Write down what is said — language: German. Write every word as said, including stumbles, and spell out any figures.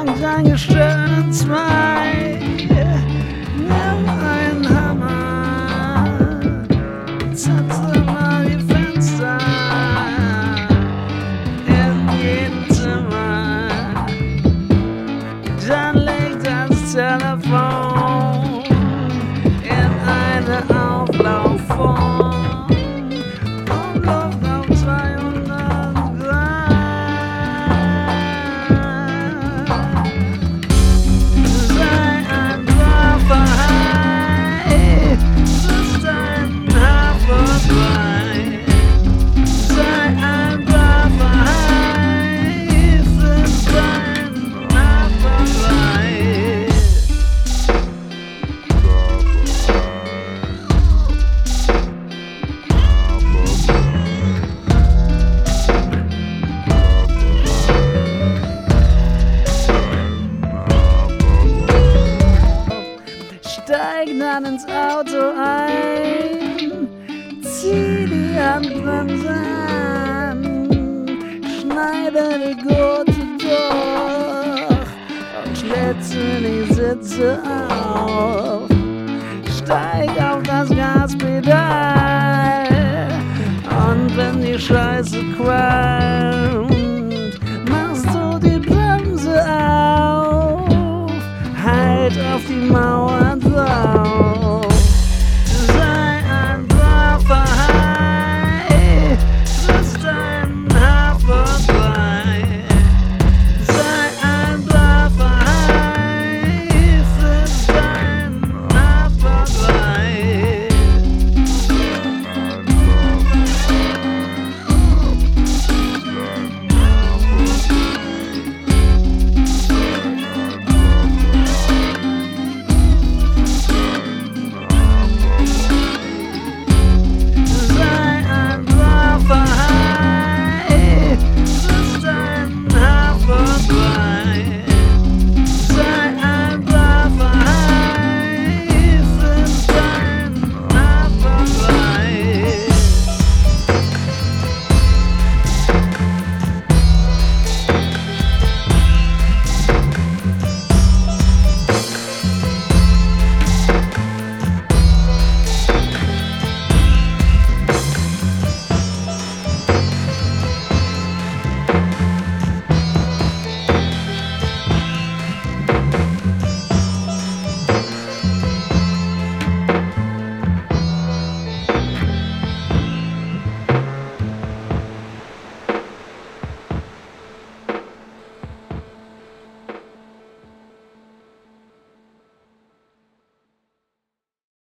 schlagt ein Gestirn in zwei. Nimm einen Hammer, zerze mal die Fenster in jedem Zimmer. Dann leg das Telefon in eine Auflaufform und Luft auf zweihundert Grad. Sei ein braver Hai, bis dein Haferbrei. Sei ein braver Hai, bis dein Haferbrei. Steig dann ins Auto ein, zieh die Handbremse an, schneide die Gurte durch und schlitze die Sitze auf. Steig auf das Gaspedal und wenn die Scheiße qualmt, machst du die Bremse auf, halt auf die Maus.